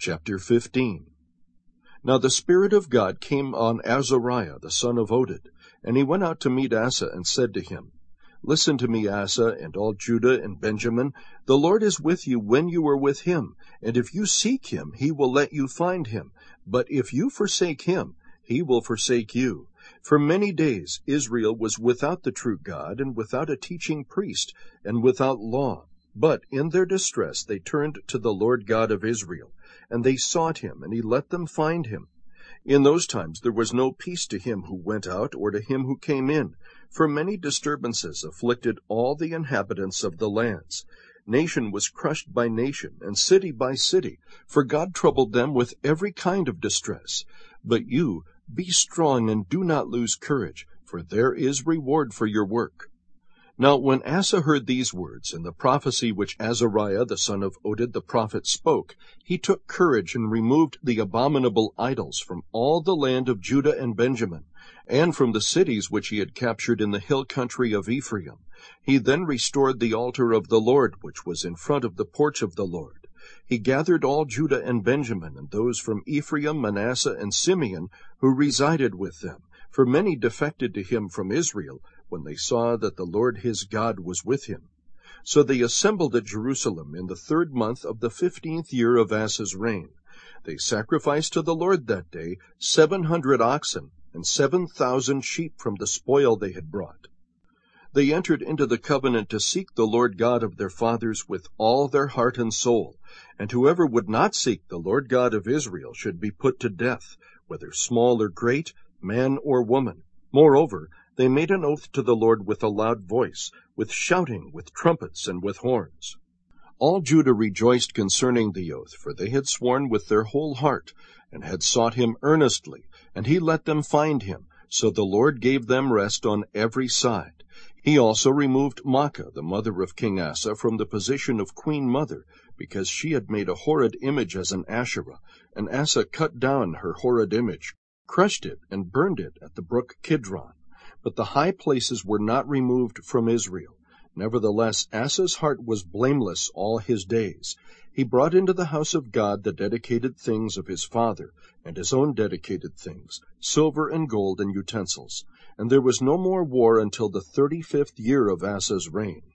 Chapter 15. Now the Spirit of God came on Azariah the son of Oded, and he went out to meet Asa, and said to him, Listen to me, Asa, and all Judah and Benjamin. The Lord is with you when you are with him, and if you seek him, he will let you find him. But if you forsake him, he will forsake you. For many days Israel was without the true God, and without a teaching priest, and without law. But in their distress they turned to the Lord God of Israel, and they sought him, and he let them find him. In those times there was no peace to him who went out, or to him who came in, for many disturbances afflicted all the inhabitants of the lands. Nation was crushed by nation, and city by city, for God troubled them with every kind of distress. But you, be strong, and do not lose courage, for there is reward for your work. Now when Asa heard these words, and the prophecy which Azariah the son of Oded the prophet spoke, he took courage and removed the abominable idols from all the land of Judah and Benjamin, and from the cities which he had captured in the hill country of Ephraim. He then restored the altar of the Lord, which was in front of the porch of the Lord. He gathered all Judah and Benjamin, and those from Ephraim, Manasseh, and Simeon, who resided with them, for many defected to him from Israel, when they saw that the Lord his God was with him. So they assembled at Jerusalem in the 3rd month of the 15th year of Asa's reign. They sacrificed to the Lord that day 700 oxen and 7,000 sheep from the spoil they had brought. They entered into the covenant to seek the Lord God of their fathers with all their heart and soul, and whoever would not seek the Lord God of Israel should be put to death, whether small or great, man or woman. Moreover, they made an oath to the Lord with a loud voice, with shouting, with trumpets, and with horns. All Judah rejoiced concerning the oath, for they had sworn with their whole heart, and had sought him earnestly, and he let them find him. So the Lord gave them rest on every side. He also removed Maacah, the mother of King Asa, from the position of queen mother, because she had made a horrid image as an Asherah, and Asa cut down her horrid image, crushed it, and burned it at the brook Kidron. But the high places were not removed from Israel. Nevertheless, Asa's heart was blameless all his days. He brought into the house of God the dedicated things of his father, and his own dedicated things, silver and gold and utensils. And there was no more war until the 35th year of Asa's reign.